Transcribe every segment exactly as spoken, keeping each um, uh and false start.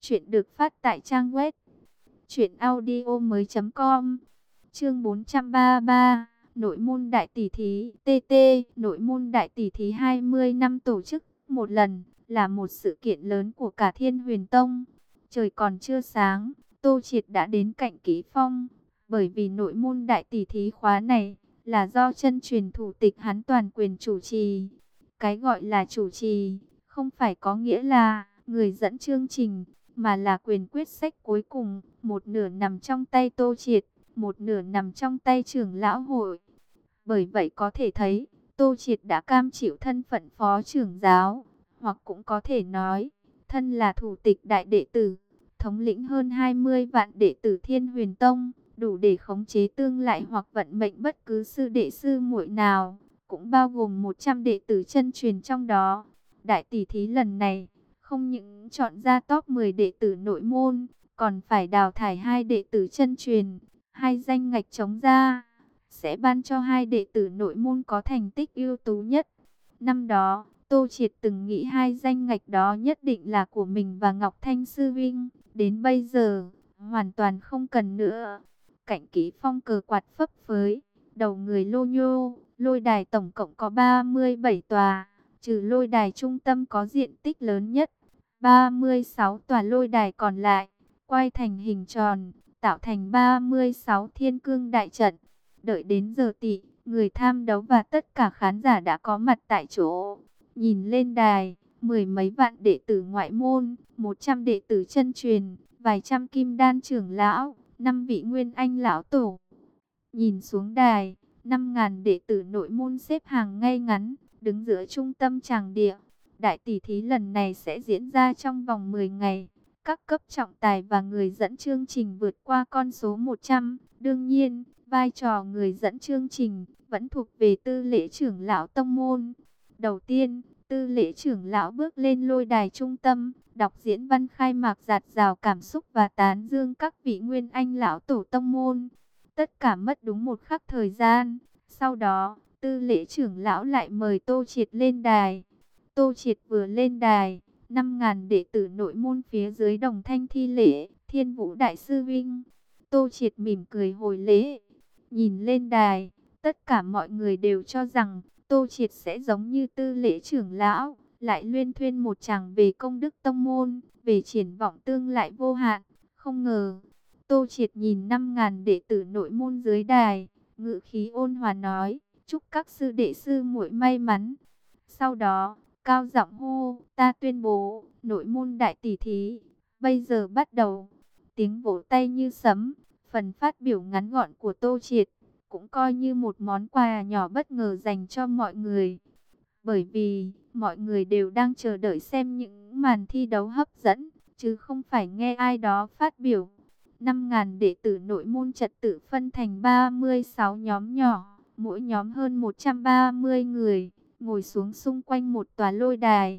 Chuyện được phát tại trang web truyện audio mới chấm com. Chương bốn trăm ba mươi ba, nội môn đại tỷ thí. tê tê, nội môn đại tỷ thí hai mươi năm tổ chức một lần, là một sự kiện lớn của cả Thiên Huyền Tông. Trời còn chưa sáng, Tô Triệt đã đến cạnh Kỷ Phong, bởi vì nội môn đại tỷ thí khóa này là do chân truyền thủ tịch hắn toàn quyền chủ trì. Cái gọi là chủ trì, không phải có nghĩa là người dẫn chương trình, mà là quyền quyết sách cuối cùng, một nửa nằm trong tay Tô Triệt, một nửa nằm trong tay trưởng lão hội. Bởi vậy có thể thấy, Tô Triệt đã cam chịu thân phận phó trưởng giáo, hoặc cũng có thể nói, thân là thủ tịch đại đệ tử, thống lĩnh hơn hai mươi vạn đệ tử Thiên Huyền Tông, đủ để khống chế tương lại hoặc vận mệnh bất cứ sư đệ sư muội nào, cũng bao gồm một trăm đệ tử chân truyền trong đó. Đại tỷ thí lần này, không những chọn ra top mười đệ tử nội môn, còn phải đào thải hai đệ tử chân truyền, hai danh ngạch trống ra, sẽ ban cho hai đệ tử nội môn có thành tích ưu tú nhất. Năm đó, Tô Triệt từng nghĩ hai danh ngạch đó nhất định là của mình và Ngọc Thanh Sư Vinh, đến bây giờ, hoàn toàn không cần nữa. Cạnh Kỷ Phong cờ quạt phấp phới, đầu người lô nhô, lôi đài tổng cộng có ba mươi bảy tòa, trừ lôi đài trung tâm có diện tích lớn nhất, ba mươi sáu tòa lôi đài còn lại, quay thành hình tròn, tạo thành ba mươi sáu thiên cương đại trận. Đợi đến giờ tị, người tham đấu và tất cả khán giả đã có mặt tại chỗ. Nhìn lên đài, mười mấy vạn đệ tử ngoại môn, một trăm đệ tử chân truyền, vài trăm kim đan trưởng lão, năm vị nguyên anh lão tổ. Nhìn xuống đài, năm ngàn đệ tử nội môn xếp hàng ngay ngắn, đứng giữa trung tâm tràng địa. Đại tỷ thí lần này sẽ diễn ra trong vòng mười ngày. Các cấp trọng tài và người dẫn chương trình vượt qua con số một trăm. Đương nhiên, vai trò người dẫn chương trình vẫn thuộc về Tư Lễ trưởng lão tông môn. Đầu tiên, Tư Lễ trưởng lão bước lên lôi đài trung tâm, đọc diễn văn khai mạc dạt dào cảm xúc và tán dương các vị nguyên anh lão tổ tông môn. Tất cả mất đúng một khắc thời gian. Sau đó, Tư Lễ trưởng lão lại mời Tô Triệt lên đài. Tô Triệt vừa lên đài, năm ngàn đệ tử nội môn phía dưới đồng thanh thi lễ, Thiên Vũ Đại Sư Vinh. Tô Triệt mỉm cười hồi lễ. Nhìn lên đài, tất cả mọi người đều cho rằng Tô Triệt sẽ giống như Tư Lễ trưởng lão, lại luyên thuyên một tràng về công đức tông môn, về triển vọng tương lai vô hạn. Không ngờ, Tô Triệt nhìn năm ngàn đệ tử nội môn dưới đài, ngữ khí ôn hòa nói, chúc các sư đệ sư muội may mắn. Sau đó, cao giọng hô, ta tuyên bố, nội môn đại tỷ thí, bây giờ bắt đầu. Tiếng vỗ tay như sấm, phần phát biểu ngắn gọn của Tô Triệt, cũng coi như một món quà nhỏ bất ngờ dành cho mọi người. Bởi vì, mọi người đều đang chờ đợi xem những màn thi đấu hấp dẫn, chứ không phải nghe ai đó phát biểu. năm ngàn đệ tử nội môn trật tự phân thành ba mươi sáu nhóm nhỏ, mỗi nhóm hơn một trăm ba mươi người, ngồi xuống xung quanh một tòa lôi đài.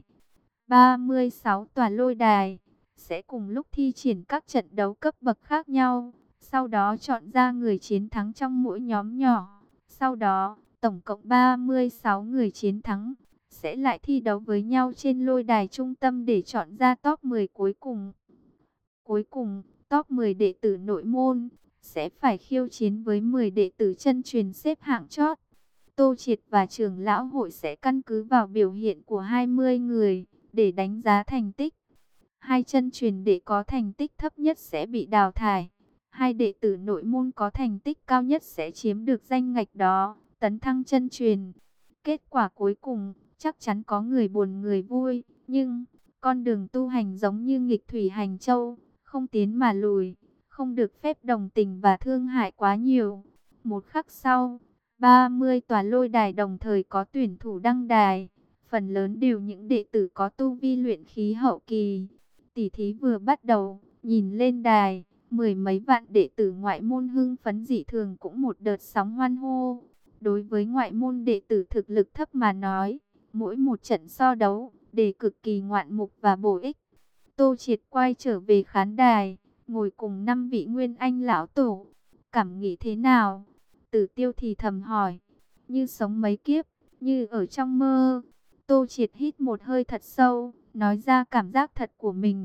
ba mươi sáu tòa lôi đài sẽ cùng lúc thi triển các trận đấu cấp bậc khác nhau, sau đó chọn ra người chiến thắng trong mỗi nhóm nhỏ. Sau đó, tổng cộng ba mươi sáu người chiến thắng sẽ lại thi đấu với nhau trên lôi đài trung tâm để chọn ra top mười cuối cùng. Cuối cùng, top mười đệ tử nội môn sẽ phải khiêu chiến với mười đệ tử chân truyền xếp hạng chót. Tô Triệt và trưởng lão hội sẽ căn cứ vào biểu hiện của hai mươi người để đánh giá thành tích. Hai chân truyền đệ có thành tích thấp nhất sẽ bị đào thải. Hai đệ tử nội môn có thành tích cao nhất sẽ chiếm được danh ngạch đó, tấn thăng chân truyền. Kết quả cuối cùng, chắc chắn có người buồn người vui, nhưng con đường tu hành giống như nghịch thủy hành châu, không tiến mà lùi, không được phép đồng tình và thương hại quá nhiều. Một khắc sau, ba mươi tòa lôi đài đồng thời có tuyển thủ đăng đài, phần lớn đều những đệ tử có tu vi luyện khí hậu kỳ. Tỷ thí vừa bắt đầu, nhìn lên đài, mười mấy vạn đệ tử ngoại môn hưng phấn dị thường, cũng một đợt sóng hoan hô. Đối với ngoại môn đệ tử thực lực thấp mà nói, mỗi một trận so đấu đều cực kỳ ngoạn mục và bổ ích. Tô Triệt quay trở về khán đài, ngồi cùng năm vị nguyên anh lão tổ. Cảm nghĩ thế nào? Tử Tiêu thì thầm hỏi. Như sống mấy kiếp, như ở trong mơ. Tô Triệt hít một hơi thật sâu, nói ra cảm giác thật của mình.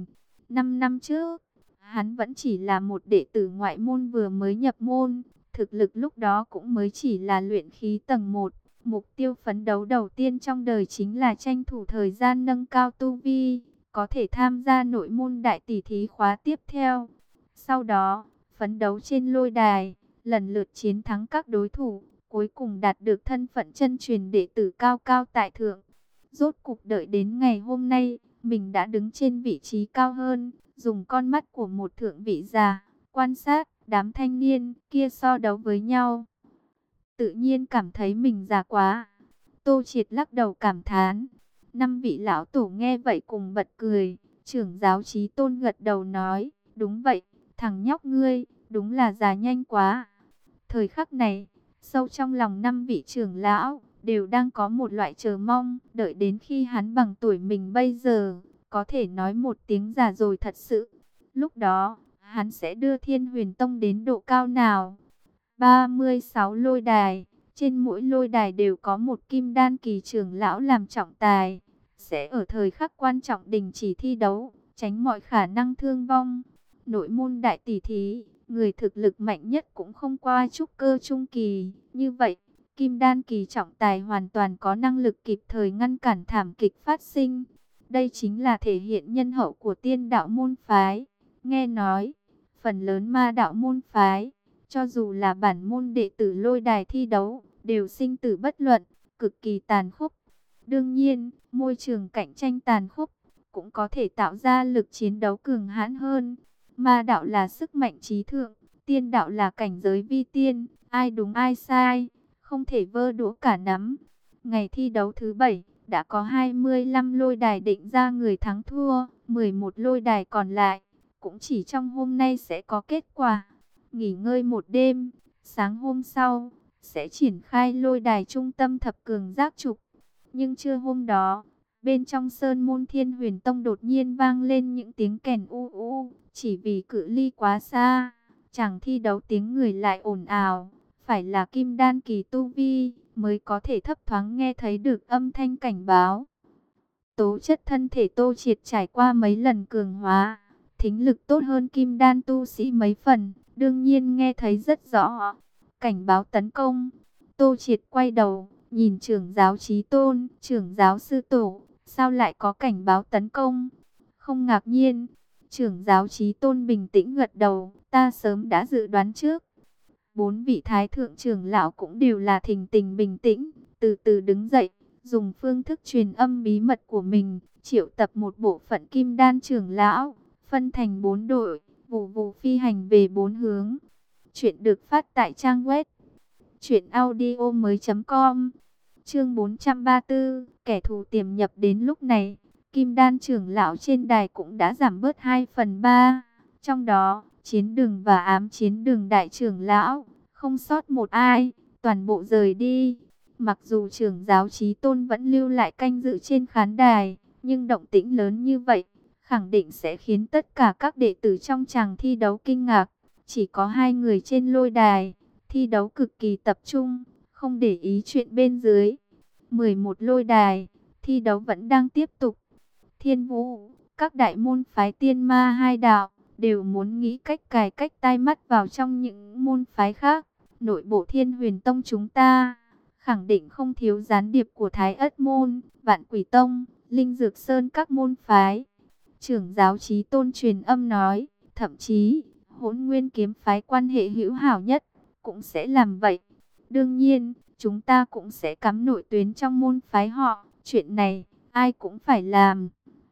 Năm năm trước, hắn vẫn chỉ là một đệ tử ngoại môn vừa mới nhập môn, thực lực lúc đó cũng mới chỉ là luyện khí tầng một. Mục tiêu phấn đấu đầu tiên trong đời chính là tranh thủ thời gian nâng cao tu vi, có thể tham gia nội môn đại tỷ thí khóa tiếp theo. Sau đó, phấn đấu trên lôi đài, lần lượt chiến thắng các đối thủ, cuối cùng đạt được thân phận chân truyền đệ tử cao cao tại thượng. Rốt cục đợi đến ngày hôm nay, mình đã đứng trên vị trí cao hơn, dùng con mắt của một thượng vị già, quan sát đám thanh niên kia so đấu với nhau. Tự nhiên cảm thấy mình già quá. Tô Triệt lắc đầu cảm thán. Năm vị lão tổ nghe vậy cùng bật cười. Trưởng giáo Chí Tôn gật đầu nói, đúng vậy, thằng nhóc ngươi, đúng là già nhanh quá. Thời khắc này, sâu trong lòng năm vị trưởng lão, đều đang có một loại chờ mong, đợi đến khi hắn bằng tuổi mình bây giờ, có thể nói một tiếng già rồi thật sự. Lúc đó, hắn sẽ đưa Thiên Huyền Tông đến độ cao nào? ba mươi sáu lôi đài, trên mỗi lôi đài đều có một kim đan kỳ trưởng lão làm trọng tài, sẽ ở thời khắc quan trọng đình chỉ thi đấu, tránh mọi khả năng thương vong. Nội môn đại tỷ thí, người thực lực mạnh nhất cũng không qua trúc cơ trung kỳ, như vậy, kim đan kỳ trọng tài hoàn toàn có năng lực kịp thời ngăn cản thảm kịch phát sinh. Đây chính là thể hiện nhân hậu của tiên đạo môn phái. Nghe nói, phần lớn ma đạo môn phái, cho dù là bản môn đệ tử lôi đài thi đấu, đều sinh tử bất luận, cực kỳ tàn khốc. Đương nhiên, môi trường cạnh tranh tàn khốc, cũng có thể tạo ra lực chiến đấu cường hãn hơn. Ma đạo là sức mạnh trí thượng, tiên đạo là cảnh giới vi tiên, ai đúng ai sai, không thể vơ đũa cả nắm. Ngày thi đấu thứ bảy, đã có hai mươi lăm lôi đài định ra người thắng thua, mười một lôi đài còn lại, cũng chỉ trong hôm nay sẽ có kết quả. Nghỉ ngơi một đêm, sáng hôm sau, sẽ triển khai lôi đài trung tâm thập cường giác trục. Nhưng trưa hôm đó, bên trong sơn môn Thiên Huyền Tông đột nhiên vang lên những tiếng kèn u u, chỉ vì cự ly quá xa, chẳng thi đấu tiếng người lại ồn ào, phải là kim đan kỳ tu vi mới có thể thấp thoáng nghe thấy được âm thanh cảnh báo. Tố chất thân thể Tô Triệt trải qua mấy lần cường hóa, thính lực tốt hơn kim đan tu sĩ mấy phần, đương nhiên nghe thấy rất rõ. Cảnh báo tấn công. Tô Triệt quay đầu, nhìn trưởng giáo Chí Tôn, trưởng giáo sư tổ, sao lại có cảnh báo tấn công? Không ngạc nhiên. Trưởng giáo Chí Tôn bình tĩnh gật đầu, ta sớm đã dự đoán trước. Bốn vị thái thượng trưởng lão cũng đều là thình tình bình tĩnh, từ từ đứng dậy, dùng phương thức truyền âm bí mật của mình, triệu tập một bộ phận kim đan trưởng lão, phân thành bốn đội, vù vù phi hành về bốn hướng. Chuyện được phát tại trang web truyện audio mới chấm com. Chương bốn trăm ba mươi tư, kẻ thù tiềm nhập. Đến lúc này, kim đan trưởng lão trên đài cũng đã giảm bớt hai phần ba. Trong đó, chiến đường và ám chiến đường đại trưởng lão, không sót một ai, toàn bộ rời đi. Mặc dù trưởng giáo Chí Tôn vẫn lưu lại canh dự trên khán đài, nhưng động tĩnh lớn như vậy, khẳng định sẽ khiến tất cả các đệ tử trong tràng thi đấu kinh ngạc. Chỉ có hai người trên lôi đài, thi đấu cực kỳ tập trung, không để ý chuyện bên dưới. mười một lôi đài, thi đấu vẫn đang tiếp tục. Thiên Vũ, các đại môn phái tiên ma hai đạo, đều muốn nghĩ cách cài cách tai mắt vào trong những môn phái khác. Nội bộ Thiên Huyền Tông chúng ta, khẳng định không thiếu gián điệp của Thái Ất Môn, Vạn Quỷ Tông, Linh Dược Sơn các môn phái. Trưởng giáo Chí Tôn truyền âm nói, thậm chí, Hỗn Nguyên Kiếm phái quan hệ hữu hảo nhất, cũng sẽ làm vậy. Đương nhiên, chúng ta cũng sẽ cắm nội tuyến trong môn phái họ, chuyện này, ai cũng phải làm.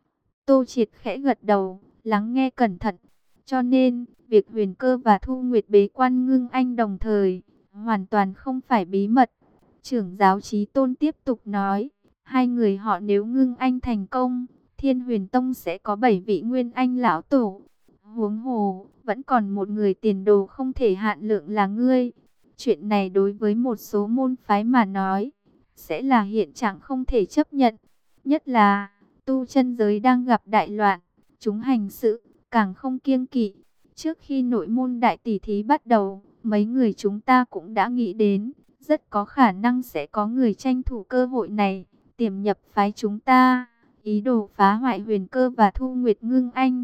Tô Triệt khẽ gật đầu, lắng nghe cẩn thận. Cho nên, việc Huyền Cơ và Thu Nguyệt bế quan ngưng anh đồng thời, hoàn toàn không phải bí mật. Trưởng giáo Chí Tôn tiếp tục nói, hai người họ nếu ngưng anh thành công, Thiên Huyền Tông sẽ có bảy vị nguyên anh lão tổ. Huống hồ, vẫn còn một người tiền đồ không thể hạn lượng là ngươi. Chuyện này đối với một số môn phái mà nói, sẽ là hiện trạng không thể chấp nhận. Nhất là, tu chân giới đang gặp đại loạn, chúng hành sự, càng không kiêng kỵ. Trước khi nội môn đại tỷ thí bắt đầu, mấy người chúng ta cũng đã nghĩ đến, rất có khả năng sẽ có người tranh thủ cơ hội này, tiềm nhập phái chúng ta, ý đồ phá hoại Huyền Cơ và Thu Nguyệt ngưng anh.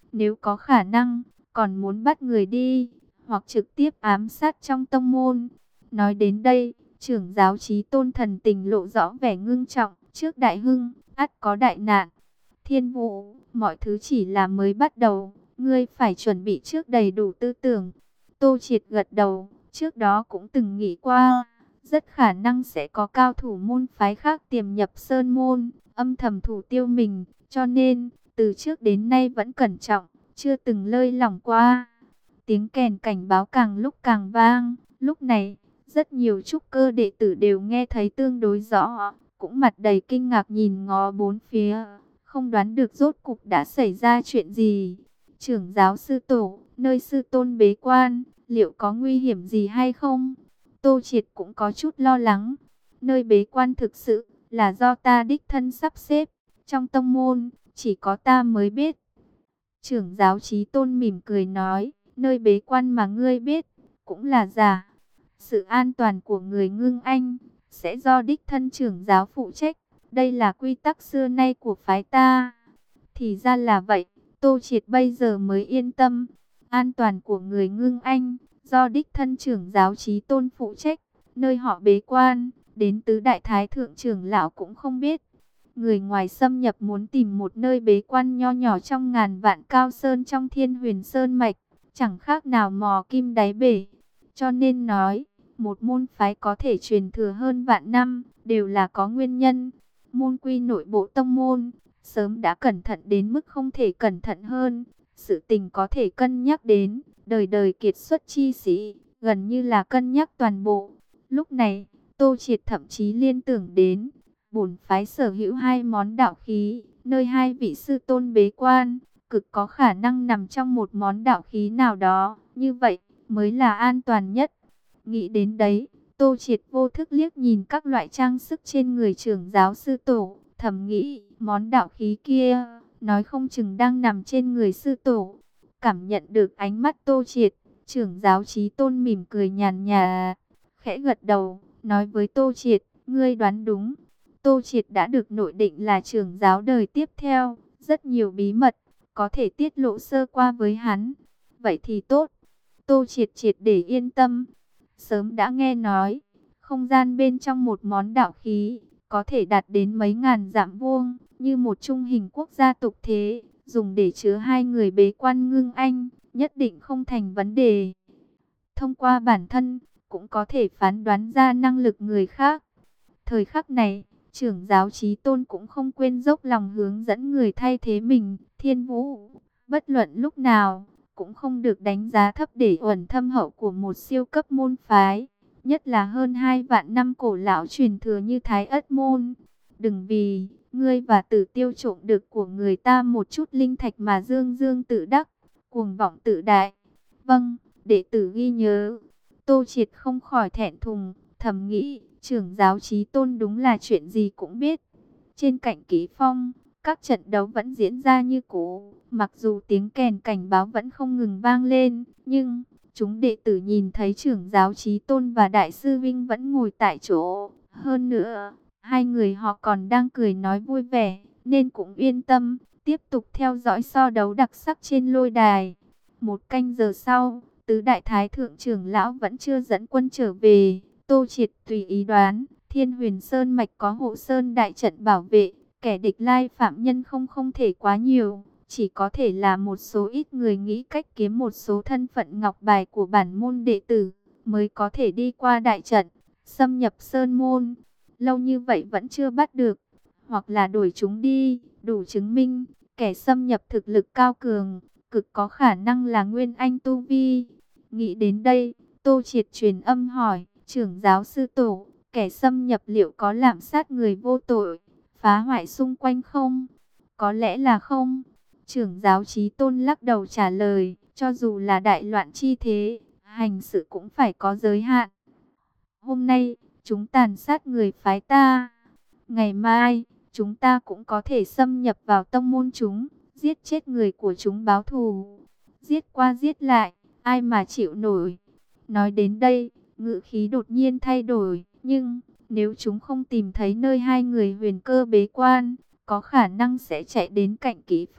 Nếu có khả năng, còn muốn bắt người đi, hoặc trực tiếp ám sát trong tông môn. Nói đến đây, trưởng giáo Chí Tôn thần tình lộ rõ vẻ ngưng trọng, trước đại hưng, ắt có đại nạn. Thiên Vũ, mọi thứ chỉ là mới bắt đầu, ngươi phải chuẩn bị trước đầy đủ tư tưởng. Tô Triệt gật đầu, trước đó cũng từng nghĩ qua, rất khả năng sẽ có cao thủ môn phái khác tiềm nhập sơn môn, âm thầm thủ tiêu mình, cho nên, từ trước đến nay vẫn cẩn trọng, chưa từng lơi lỏng qua. Tiếng kèn cảnh báo càng lúc càng vang, lúc này, rất nhiều trúc cơ đệ tử đều nghe thấy tương đối rõ, cũng mặt đầy kinh ngạc nhìn ngó bốn phía, không đoán được rốt cục đã xảy ra chuyện gì. Trưởng giáo sư tổ, nơi sư tôn bế quan, liệu có nguy hiểm gì hay không? Tô Triệt cũng có chút lo lắng. Nơi bế quan thực sự là do ta đích thân sắp xếp, trong tông môn, chỉ có ta mới biết. Trưởng giáo Chí Tôn mỉm cười nói, nơi bế quan mà ngươi biết, cũng là giả. Sự an toàn của người Ngưng Anh, sẽ do đích thân trưởng giáo phụ trách. Đây là quy tắc xưa nay của phái ta. Thì ra là vậy, Tô Triệt bây giờ mới yên tâm. An toàn của người Ngưng Anh, do đích thân trưởng giáo Chí Tôn phụ trách. Nơi họ bế quan, đến tứ đại thái thượng trưởng lão cũng không biết. Người ngoài xâm nhập muốn tìm một nơi bế quan nho nhỏ trong ngàn vạn cao sơn trong Thiên Huyền Sơn mạch, chẳng khác nào mò kim đáy bể. Cho nên nói, một môn phái có thể truyền thừa hơn vạn năm, đều là có nguyên nhân. Môn quy nội bộ tông môn, sớm đã cẩn thận đến mức không thể cẩn thận hơn. Sự tình có thể cân nhắc đến, đời đời kiệt xuất chi sĩ, gần như là cân nhắc toàn bộ. Lúc này, Tô Triệt thậm chí liên tưởng đến, bổn phái sở hữu hai món đạo khí, nơi hai vị sư tôn bế quan, cực có khả năng nằm trong một món đạo khí nào đó, như vậy mới là an toàn nhất. Nghĩ đến đấy, Tô Triệt vô thức liếc nhìn các loại trang sức trên người trưởng giáo sư tổ, thầm nghĩ, món đạo khí kia, nói không chừng đang nằm trên người sư tổ. Cảm nhận được ánh mắt Tô Triệt, trưởng giáo Chí Tôn mỉm cười nhàn nhạt, khẽ gật đầu, nói với Tô Triệt, ngươi đoán đúng. Tô Triệt đã được nội định là trưởng giáo đời tiếp theo, rất nhiều bí mật, có thể tiết lộ sơ qua với hắn. Vậy thì tốt, Tô Triệt triệt để yên tâm. Sớm đã nghe nói, không gian bên trong một món đạo khí, có thể đạt đến mấy ngàn dặm vuông, như một trung hình quốc gia tục thế, dùng để chứa hai người bế quan Ngưng Anh, nhất định không thành vấn đề. Thông qua bản thân, cũng có thể phán đoán ra năng lực người khác. Thời khắc này, trưởng giáo Chí Tôn cũng không quên dốc lòng hướng dẫn người thay thế mình, Thiên Vũ. Bất luận lúc nào, cũng không được đánh giá thấp để uẩn thâm hậu của một siêu cấp môn phái. Nhất là hơn hai vạn năm cổ lão truyền thừa như Thái Ất Môn. Đừng vì, ngươi và Tử Tiêu trộm được của người ta một chút linh thạch mà dương dương tự đắc, cuồng vọng tự đại. Vâng, đệ tử ghi nhớ. Tô Triệt không khỏi thẹn thùng, thầm nghĩ, trưởng giáo Chí Tôn đúng là chuyện gì cũng biết. Trên Cảnh Kỷ Phong, các trận đấu vẫn diễn ra như cũ, mặc dù tiếng kèn cảnh báo vẫn không ngừng vang lên, nhưng chúng đệ tử nhìn thấy trưởng giáo Chí Tôn và Đại sư Vinh vẫn ngồi tại chỗ. Hơn nữa, hai người họ còn đang cười nói vui vẻ, nên cũng yên tâm, tiếp tục theo dõi so đấu đặc sắc trên lôi đài. Một canh giờ sau, tứ đại thái thượng trưởng lão vẫn chưa dẫn quân trở về. Tô Triệt tùy ý đoán, Thiên Huyền Sơn mạch có hộ sơn đại trận bảo vệ, kẻ địch lai phạm nhân không không thể quá nhiều, chỉ có thể là một số ít người nghĩ cách kiếm một số thân phận ngọc bài của bản môn đệ tử, mới có thể đi qua đại trận, xâm nhập sơn môn. Lâu như vậy vẫn chưa bắt được, hoặc là đuổi chúng đi, đủ chứng minh, kẻ xâm nhập thực lực cao cường, cực có khả năng là Nguyên Anh tu vi. Nghĩ đến đây, Tô Triệt truyền âm hỏi, trưởng giáo sư tổ, kẻ xâm nhập liệu có lạm sát người vô tội, phá hoại xung quanh không? Có lẽ là không. Trưởng giáo Chí Tôn lắc đầu trả lời, cho dù là đại loạn chi thế, hành sự cũng phải có giới hạn. Hôm nay, chúng tàn sát người phái ta. Ngày mai, chúng ta cũng có thể xâm nhập vào tông môn chúng, giết chết người của chúng báo thù. Giết qua giết lại, ai mà chịu nổi. Nói đến đây, ngữ khí đột nhiên thay đổi, nhưng nếu chúng không tìm thấy nơi hai người huyền cơ bế quan, có khả năng sẽ chạy đến Cạnh Kỷ Phong,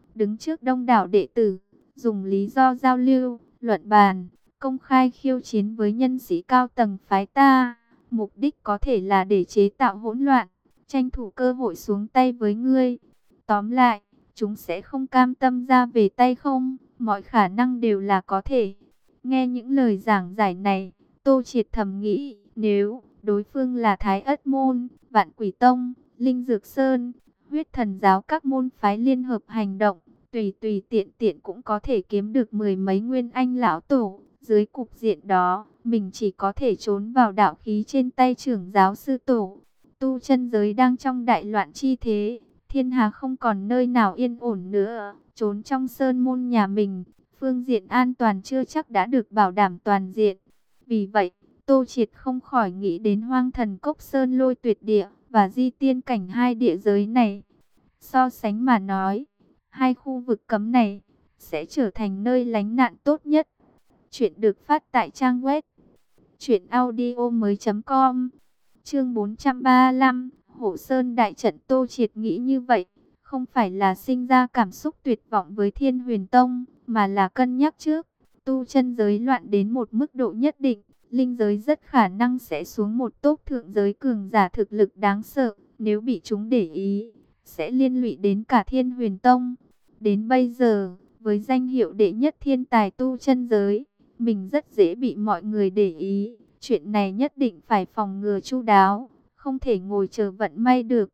đứng trước đông đảo đệ tử, dùng lý do giao lưu, luận bàn, công khai khiêu chiến với nhân sĩ cao tầng phái ta, mục đích có thể là để chế tạo hỗn loạn, tranh thủ cơ hội xuống tay với ngươi. Tóm lại, chúng sẽ không cam tâm ra về tay không, mọi khả năng đều là có thể. Nghe những lời giảng giải này, Tô Triệt thầm nghĩ, nếu đối phương là Thái Ất Môn, Vạn Quỷ Tông, Linh Dược Sơn, Huyết Thần Giáo, các môn phái liên hợp hành động, tùy tùy tiện tiện cũng có thể kiếm được mười mấy nguyên anh lão tổ. Dưới cục diện đó, mình chỉ có thể trốn vào đạo khí trên tay trưởng giáo sư tổ. Tu chân giới đang trong đại loạn chi thế, thiên hà không còn nơi nào yên ổn nữa, trốn trong sơn môn nhà mình, phương diện an toàn chưa chắc đã được bảo đảm toàn diện. Vì vậy, Tô Triệt không khỏi nghĩ đến Hoang Thần Cốc Sơn Lôi Tuyệt Địa và Di Tiên Cảnh hai địa giới này. So sánh mà nói, hai khu vực cấm này sẽ trở thành nơi lánh nạn tốt nhất. Chuyện được phát tại trang web truyện audio mới chấm com. Chương bốn trăm ba mươi lăm, Hổ Sơn đại trận. Tô Triệt nghĩ như vậy, không phải là sinh ra cảm xúc tuyệt vọng với Thiên Huyền Tông, mà là cân nhắc trước. Tu chân giới loạn đến một mức độ nhất định, linh giới rất khả năng sẽ xuống một tốp thượng giới cường giả thực lực đáng sợ. Nếu bị chúng để ý, sẽ liên lụy đến cả Thiên Huyền Tông. Đến bây giờ, với danh hiệu đệ nhất thiên tài tu chân giới, mình rất dễ bị mọi người để ý. Chuyện này nhất định phải phòng ngừa chu đáo, không thể ngồi chờ vận may được.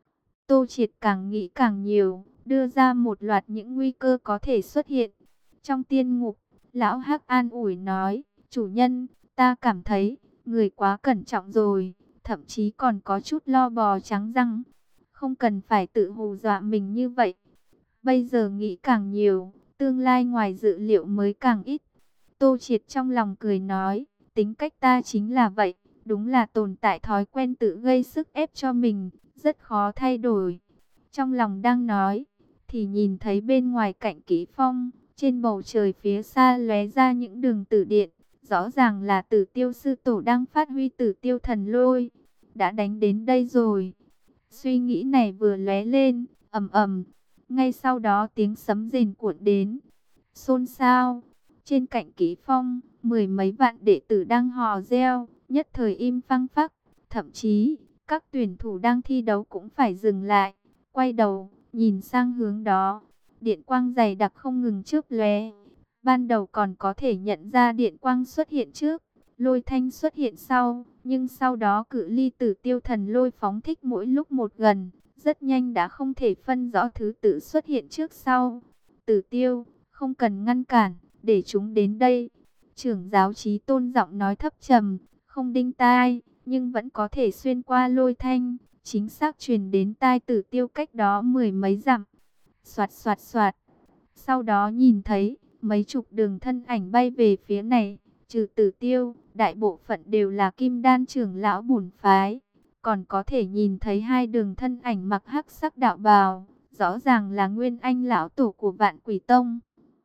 Tô Triệt càng nghĩ càng nhiều, đưa ra một loạt những nguy cơ có thể xuất hiện. Trong tiên ngục, Lão Hắc an ủi nói, chủ nhân, ta cảm thấy, người quá cẩn trọng rồi, thậm chí còn có chút lo bò trắng răng. Không cần phải tự hù dọa mình như vậy. Bây giờ nghĩ càng nhiều, tương lai ngoài dự liệu mới càng ít. Tô Triệt trong lòng cười nói, tính cách ta chính là vậy, đúng là tồn tại thói quen tự gây sức ép cho mình, rất khó thay đổi. Trong lòng đang nói, thì nhìn thấy bên ngoài cạnh Kỷ Phong, trên bầu trời phía xa lóe ra những đường tử điện, rõ ràng là Tử Tiêu sư tổ đang phát huy Tử Tiêu thần lôi, đã đánh đến đây rồi. Suy nghĩ này vừa lóe lên, ầm ầm, ngay sau đó tiếng sấm rền cuộn đến, xôn xao. Trên cạnh Kỷ Phong, mười mấy vạn đệ tử đang hò reo, nhất thời im phăng phắc. Thậm chí, các tuyển thủ đang thi đấu cũng phải dừng lại, quay đầu, nhìn sang hướng đó. Điện quang dày đặc không ngừng chớp lóe. Ban đầu còn có thể nhận ra điện quang xuất hiện trước, lôi thanh xuất hiện sau. Nhưng sau đó cự ly Tử Tiêu thần lôi phóng thích mỗi lúc một gần, rất nhanh đã không thể phân rõ thứ tự xuất hiện trước sau. Tử Tiêu, không cần ngăn cản, để chúng đến đây. Trưởng giáo Chí Tôn giọng nói thấp trầm, không đinh tai, nhưng vẫn có thể xuyên qua lôi thanh, chính xác truyền đến tai Tử Tiêu cách đó mười mấy dặm. Soạt soạt soạt. Sau đó nhìn thấy mấy chục đường thân ảnh bay về phía này, trừ Tử Tiêu, đại bộ phận đều là Kim Đan trưởng lão bổn phái, còn có thể nhìn thấy hai đường thân ảnh mặc hắc sắc đạo bào, rõ ràng là Nguyên Anh lão tổ của Vạn Quỷ Tông.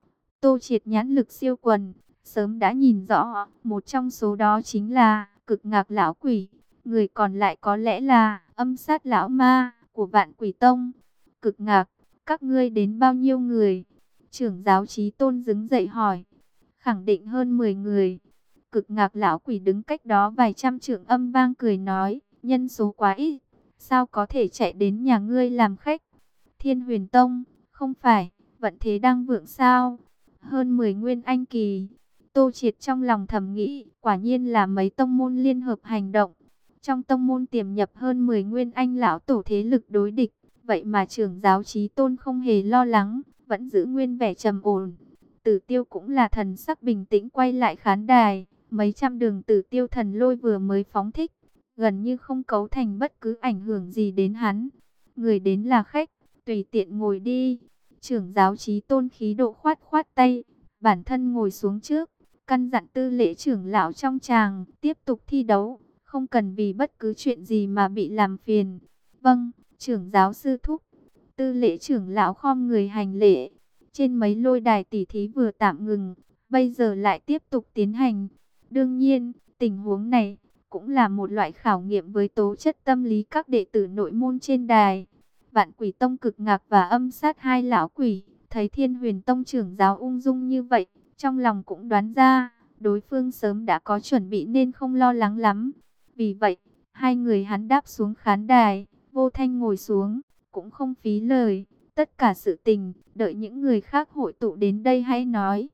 Tô Triệt nhãn lực siêu quần, sớm đã nhìn rõ, một trong số đó chính là Cực Ngạc lão quỷ, người còn lại có lẽ là Âm Sát lão ma của Vạn Quỷ Tông. Cực Ngạc, các ngươi đến bao nhiêu người? Trưởng giáo Chí Tôn đứng dậy hỏi. Khẳng định hơn mười người. Cực Ngạc lão quỷ đứng cách đó vài trăm trượng âm vang cười nói, nhân số quá ít, sao có thể chạy đến nhà ngươi làm khách? Thiên Huyền Tông, không phải, vận thế đang vượng sao? Hơn mười nguyên anh kỳ. Tô Triệt trong lòng thầm nghĩ, quả nhiên là mấy tông môn liên hợp hành động. Trong tông môn tiềm nhập hơn mười nguyên anh lão tổ thế lực đối địch, vậy mà trưởng giáo Chí Tôn không hề lo lắng, vẫn giữ nguyên vẻ trầm ổn. Tử Tiêu cũng là thần sắc bình tĩnh quay lại khán đài, mấy trăm đường Tử Tiêu thần lôi vừa mới phóng thích, gần như không cấu thành bất cứ ảnh hưởng gì đến hắn. Người đến là khách, tùy tiện ngồi đi. Trưởng giáo Chí Tôn khí độ khoát khoát tay, bản thân ngồi xuống trước, căn dặn tư lễ trưởng lão trong tràng, tiếp tục thi đấu, không cần vì bất cứ chuyện gì mà bị làm phiền. Vâng, trưởng giáo sư thúc. Tư lễ trưởng lão khom người hành lễ. Trên mấy lôi đài tỉ thí vừa tạm ngừng, bây giờ lại tiếp tục tiến hành. Đương nhiên, tình huống này cũng là một loại khảo nghiệm với tố chất tâm lý các đệ tử nội môn trên đài. Vạn Quỷ Tông Cực Ngạc và Âm Sát hai lão quỷ, thấy Thiên Huyền Tông trưởng giáo ung dung như vậy, trong lòng cũng đoán ra, đối phương sớm đã có chuẩn bị nên không lo lắng lắm. Vì vậy, hai người hắn đáp xuống khán đài, Vô Thanh ngồi xuống, cũng không phí lời, tất cả sự tình, đợi những người khác hội tụ đến đây hãy nói.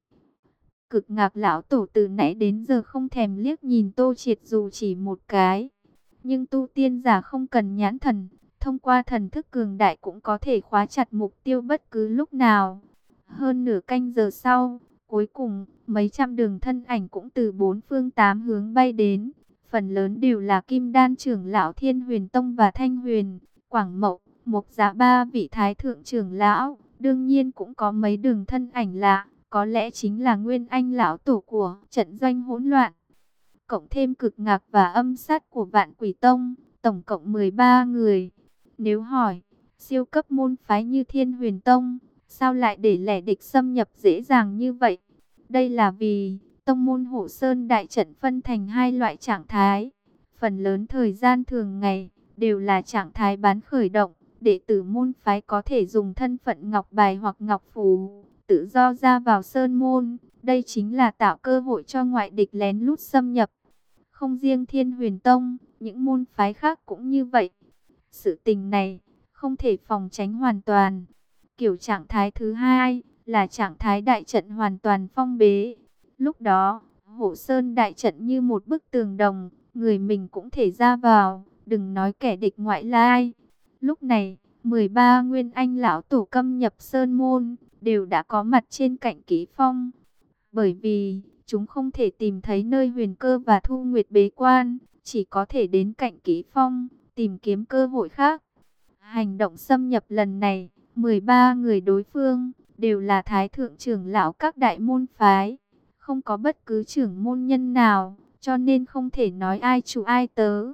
Cực Ngạc lão tổ từ nãy đến giờ không thèm liếc nhìn Tô Triệt dù chỉ một cái. Nhưng tu tiên giả không cần nhãn thần, thông qua thần thức cường đại cũng có thể khóa chặt mục tiêu bất cứ lúc nào. Hơn nửa canh giờ sau, cuối cùng, mấy trăm đường thân ảnh cũng từ bốn phương tám hướng bay đến. Phần lớn đều là Kim Đan trưởng lão Thiên Huyền Tông và Thanh Huyền, Quảng Mậu, Mục Dạ ba vị thái thượng trưởng lão. Đương nhiên cũng có mấy đường thân ảnh lạ, có lẽ chính là Nguyên Anh lão tổ của trận doanh hỗn loạn. Cộng thêm Cực Ngạc và âm sát của Vạn Quỷ Tông, tổng cộng mười ba người. Nếu hỏi, siêu cấp môn phái như Thiên Huyền Tông, sao lại để lẻ địch xâm nhập dễ dàng như vậy? Đây là vì, tông môn Hộ Sơn đại trận phân thành hai loại trạng thái. Phần lớn thời gian thường ngày, đều là trạng thái bán khởi động. Đệ tử môn phái có thể dùng thân phận ngọc bài hoặc ngọc phù, tự do ra vào sơn môn. Đây chính là tạo cơ hội cho ngoại địch lén lút xâm nhập. Không riêng Thiên Huyền Tông, những môn phái khác cũng như vậy. Sự tình này, không thể phòng tránh hoàn toàn. Kiểu trạng thái thứ hai, là trạng thái đại trận hoàn toàn phong bế. Lúc đó, Hộ Sơn đại trận như một bức tường đồng, người mình cũng thể ra vào, đừng nói kẻ địch ngoại lai. Lúc này, mười ba Nguyên Anh lão tổ câm nhập sơn môn, đều đã có mặt trên cạnh kỹ phong. Bởi vì, chúng không thể tìm thấy nơi Huyền Cơ và Thu Nguyệt bế quan, chỉ có thể đến cạnh kỹ phong, tìm kiếm cơ hội khác. Hành động xâm nhập lần này, mười ba người đối phương, đều là thái thượng trưởng lão các đại môn phái. Không có bất cứ trưởng môn nhân nào, cho nên không thể nói ai chủ ai tớ.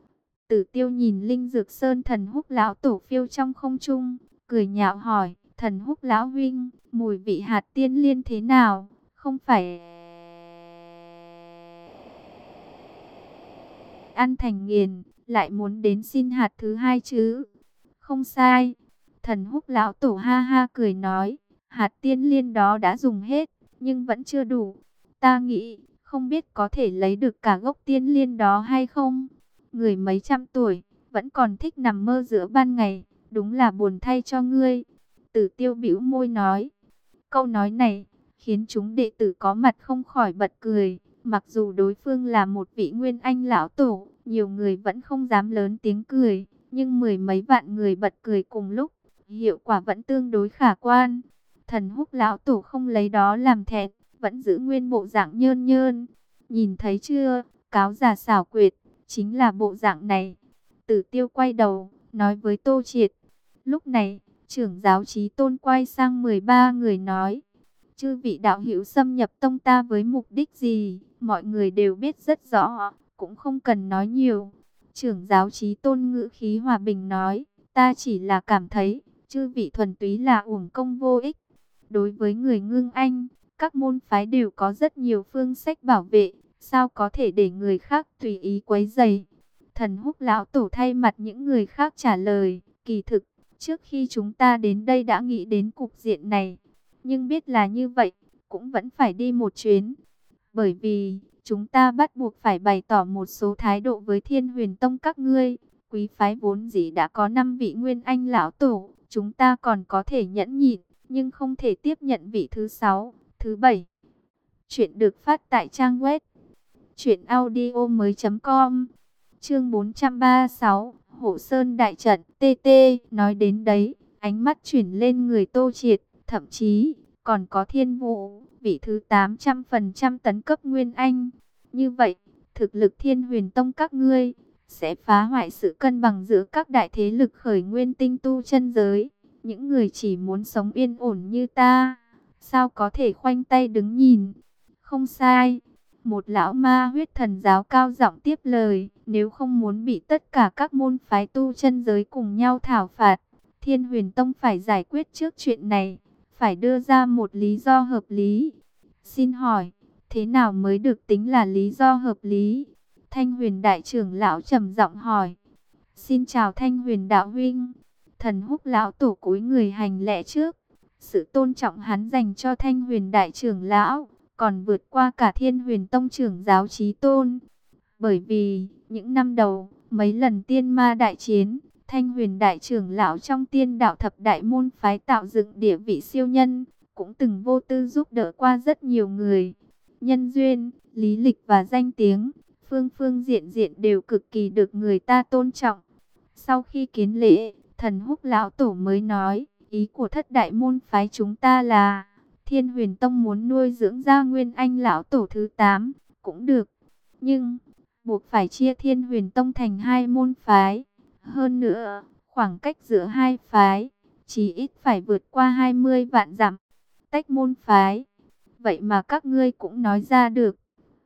Tử Tiêu nhìn Linh Dược Sơn Thần Húc lão tổ phiêu trong không trung, cười nhạo hỏi, Thần Húc lão huynh, mùi vị hạt tiên liên thế nào? Không phải ăn thành nghiền, lại muốn đến xin hạt thứ hai chứ? Không sai. Thần Húc lão tổ ha ha cười nói, hạt tiên liên đó đã dùng hết, nhưng vẫn chưa đủ. Ta nghĩ, không biết có thể lấy được cả gốc tiên liên đó hay không? Người mấy trăm tuổi, vẫn còn thích nằm mơ giữa ban ngày, đúng là buồn thay cho ngươi. Tử Tiêu bĩu môi nói. Câu nói này, khiến chúng đệ tử có mặt không khỏi bật cười. Mặc dù đối phương là một vị Nguyên Anh lão tổ, nhiều người vẫn không dám lớn tiếng cười. Nhưng mười mấy vạn người bật cười cùng lúc, hiệu quả vẫn tương đối khả quan. Thần Húc lão tổ không lấy đó làm thẹn, vẫn giữ nguyên bộ dạng nhơn nhơn. Nhìn thấy chưa, cáo già xảo quyệt, chính là bộ dạng này. Tử Tiêu quay đầu, nói với Tô Triệt. Lúc này, trưởng giáo Chí Tôn quay sang mười ba người nói, chư vị đạo hữu xâm nhập tông ta với mục đích gì, mọi người đều biết rất rõ, cũng không cần nói nhiều. Trưởng giáo Chí Tôn ngữ khí hòa bình nói, ta chỉ là cảm thấy, chư vị thuần túy là uổng công vô ích. Đối với người Ngưng Anh, các môn phái đều có rất nhiều phương sách bảo vệ, sao có thể để người khác tùy ý quấy rầy. Thần Húc lão tổ thay mặt những người khác trả lời, kỳ thực, trước khi chúng ta đến đây đã nghĩ đến cục diện này, nhưng biết là như vậy, cũng vẫn phải đi một chuyến. Bởi vì, chúng ta bắt buộc phải bày tỏ một số thái độ với Thiên Huyền Tông các ngươi. Quý phái vốn dĩ đã có năm vị Nguyên Anh lão tổ, chúng ta còn có thể nhẫn nhịn, nhưng không thể tiếp nhận vị thứ sáu, thứ bảy. Chuyện được phát tại trang web truyện audio mới chấm com. Chương bốn trăm ba mươi sáu, Hộ Sơn đại trận, tê tê, nói đến đấy, ánh mắt chuyển lên người Tô Triệt, thậm chí còn có Thiên Vũ, vị thứ tám trăm phần trăm tấn cấp Nguyên Anh. Như vậy, thực lực Thiên Huyền Tông các ngươi sẽ phá hoại sự cân bằng giữa các đại thế lực khởi nguyên tinh tu chân giới. Những người chỉ muốn sống yên ổn như ta, sao có thể khoanh tay đứng nhìn? Không sai. Một lão ma huyết thần giáo cao giọng tiếp lời, nếu không muốn bị tất cả các môn phái tu chân giới cùng nhau thảo phạt, Thiên Huyền Tông phải giải quyết trước chuyện này, phải đưa ra một lý do hợp lý. Xin hỏi, thế nào mới được tính là lý do hợp lý? Thanh Huyền đại trưởng lão trầm giọng hỏi. Xin chào Thanh Huyền đạo huynh. Thần Húc lão tổ cúi người hành lễ trước, Sự tôn trọng hắn dành cho Thanh Huyền Đại trưởng lão còn vượt qua cả Thiên Huyền Tông trưởng giáo Chí Tôn. Bởi vì, những năm đầu, mấy lần tiên ma đại chiến, Thanh Huyền Đại trưởng lão trong Tiên Đạo Thập Đại môn phái tạo dựng địa vị siêu nhân, cũng từng vô tư giúp đỡ qua rất nhiều người. Nhân duyên, lý lịch và danh tiếng, phương phương diện diện đều cực kỳ được người ta tôn trọng. Sau khi kiến lễ, Thần Húc lão tổ mới nói, ý của thất đại môn phái chúng ta là Thiên Huyền Tông muốn nuôi dưỡng ra Nguyên Anh lão tổ thứ tám, cũng được. Nhưng, buộc phải chia Thiên Huyền Tông thành hai môn phái. Hơn nữa, khoảng cách giữa hai phái, chỉ ít phải vượt qua hai mươi vạn dặm. Tách môn phái, vậy mà các ngươi cũng nói ra được.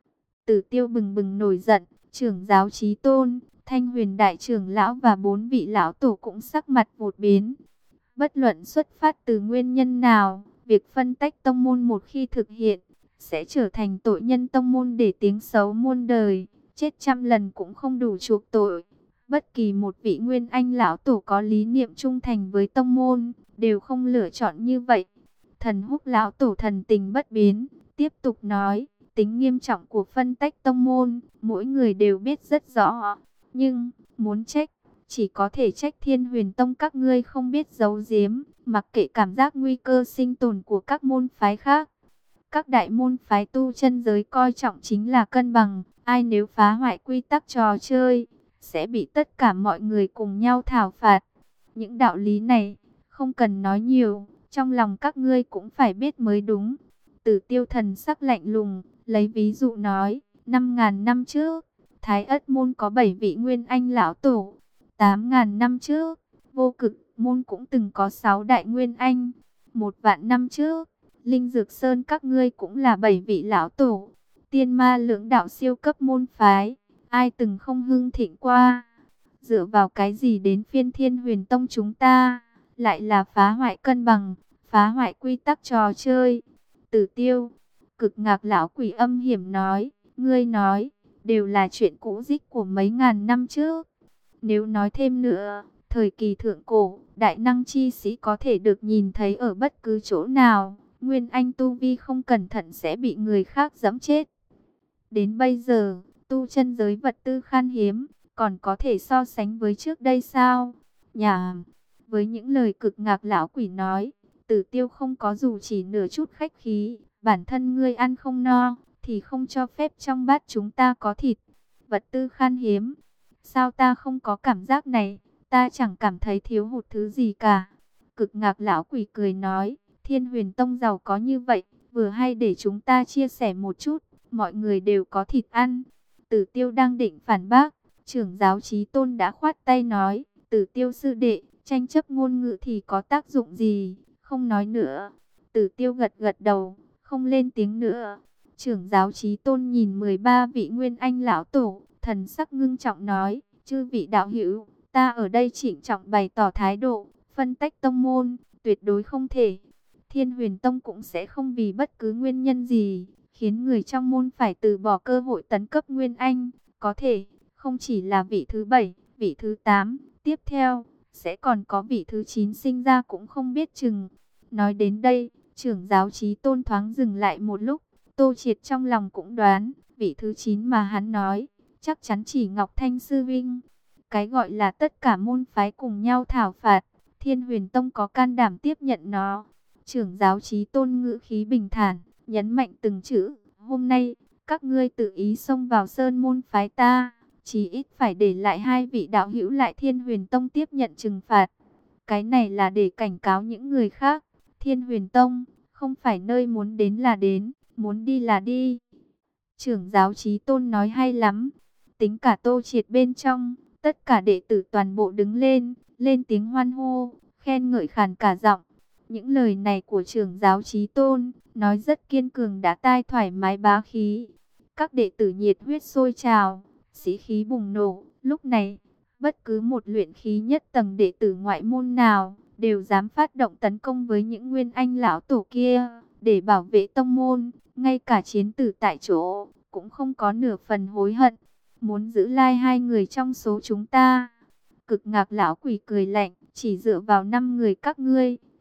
Tử Tiêu bừng bừng nổi giận, trưởng giáo Chí Tôn, Thanh Huyền Đại trưởng lão và bốn vị lão tổ cũng sắc mặt vụt biến. Bất luận xuất phát từ nguyên nhân nào, việc phân tách tông môn một khi thực hiện, sẽ trở thành tội nhân tông môn để tiếng xấu muôn đời, chết trăm lần cũng không đủ chuộc tội. Bất kỳ một vị Nguyên Anh lão tổ có lý niệm trung thành với tông môn, đều không lựa chọn như vậy. Thần Húc lão tổ thần tình bất biến, tiếp tục nói, tính nghiêm trọng của phân tách tông môn, mỗi người đều biết rất rõ. Nhưng, muốn trách, chỉ có thể trách Thiên Huyền Tông các ngươi không biết giấu giếm, mặc kệ cảm giác nguy cơ sinh tồn của các môn phái khác. Các đại môn phái tu chân giới coi trọng chính là cân bằng, ai nếu phá hoại quy tắc trò chơi, sẽ bị tất cả mọi người cùng nhau thảo phạt. Những đạo lý này, không cần nói nhiều, trong lòng các ngươi cũng phải biết mới đúng. Tử Tiêu thần sắc lạnh lùng, lấy ví dụ nói, năm ngàn năm trước, Thái Ất môn có bảy vị Nguyên Anh lão tổ. tám ngàn năm trước, Vô Cực môn cũng từng có sáu đại Nguyên Anh. Một vạn năm trước, Linh Dược Sơn các ngươi cũng là bảy vị lão tổ. Tiên ma lưỡng đạo siêu cấp môn phái, ai từng không hưng thịnh qua. Dựa vào cái gì đến phiên Thiên Huyền Tông chúng ta, lại là phá hoại cân bằng, phá hoại quy tắc trò chơi. Tử Tiêu, Cực Ngạc lão quỷ âm hiểm nói, ngươi nói, đều là chuyện cũ dích của mấy ngàn năm trước. Nếu nói thêm nữa, thời kỳ thượng cổ, đại năng chi sĩ có thể được nhìn thấy ở bất cứ chỗ nào. Nguyên Anh tu vi không cẩn thận sẽ bị người khác giẫm chết. Đến bây giờ, tu chân giới vật tư khan hiếm, còn có thể so sánh với trước đây sao? Nhảm! Với những lời Cực Ngạc lão quỷ nói, Tử Tiêu không có dù chỉ nửa chút khách khí. Bản thân ngươi ăn không no, thì không cho phép trong bát chúng ta có thịt. Vật tư khan hiếm. Sao ta không có cảm giác này? Ta chẳng cảm thấy thiếu hụt thứ gì cả. Cực Ngạc lão quỷ cười nói, Thiên Huyền Tông giàu có như vậy, vừa hay để chúng ta chia sẻ một chút, mọi người đều có thịt ăn. Tử Tiêu đang định phản bác, trưởng giáo Chí Tôn đã khoát tay nói, Tử Tiêu sư đệ, tranh chấp ngôn ngữ thì có tác dụng gì, không nói nữa. Tử Tiêu gật gật đầu, không lên tiếng nữa. Trưởng giáo Chí Tôn nhìn mười ba vị Nguyên Anh lão tổ, thần sắc ngưng trọng nói, chư vị đạo hữu, ta ở đây trịnh trọng bày tỏ thái độ, phân tách tông môn, tuyệt đối không thể. Thiên Huyền Tông cũng sẽ không vì bất cứ nguyên nhân gì, khiến người trong môn phải từ bỏ cơ hội tấn cấp Nguyên Anh. Có thể, không chỉ là vị thứ bảy, vị thứ tám, tiếp theo, sẽ còn có vị thứ chín sinh ra cũng không biết chừng. Nói đến đây, trưởng giáo Chí Tôn thoáng dừng lại một lúc, Tô Triệt trong lòng cũng đoán, vị thứ chín mà hắn nói, chắc chắn chỉ Ngọc Thanh Sư Vinh. Cái gọi là tất cả môn phái cùng nhau thảo phạt, Thiên Huyền Tông có can đảm tiếp nhận nó. Trưởng giáo Chí Tôn ngữ khí bình thản, nhấn mạnh từng chữ, hôm nay, các ngươi tự ý xông vào sơn môn phái ta, chỉ ít phải để lại hai vị đạo hữu lại Thiên Huyền Tông tiếp nhận trừng phạt. Cái này là để cảnh cáo những người khác, Thiên Huyền Tông, không phải nơi muốn đến là đến, muốn đi là đi. Trưởng giáo Chí Tôn nói hay lắm, tính cả Tô Triệt bên trong, tất cả đệ tử toàn bộ đứng lên, lên tiếng hoan hô, khen ngợi khàn cả giọng. Những lời này của trưởng giáo Chí Tôn, nói rất kiên cường đã tai thoải mái bá khí. Các đệ tử nhiệt huyết sôi trào, sĩ khí bùng nổ. Lúc này, bất cứ một luyện khí nhất tầng đệ tử ngoại môn nào, đều dám phát động tấn công với những Nguyên Anh lão tổ kia, để bảo vệ tông môn. Ngay cả chiến tử tại chỗ, cũng không có nửa phần hối hận. Muốn giữ lai hai người trong số chúng ta. Cực Ngạc lão quỷ cười lạnh, chỉ dựa vào năm người các ngươi,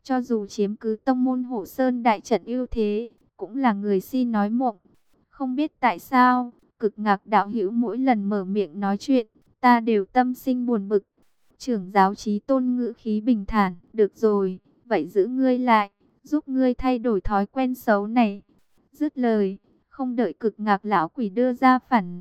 cho dù chiếm cứ tông môn Hộ Sơn đại trận ưu thế, cũng là người si nói mộng. Không biết tại sao, Cực Ngạc đạo hữu mỗi lần mở miệng nói chuyện, ta đều tâm sinh buồn bực. Trưởng giáo Chí Tôn ngữ khí bình thản, được rồi, vậy giữ ngươi lại, giúp ngươi thay đổi thói quen xấu này. Dứt lời, không đợi Cực Ngạc lão quỷ đưa ra phản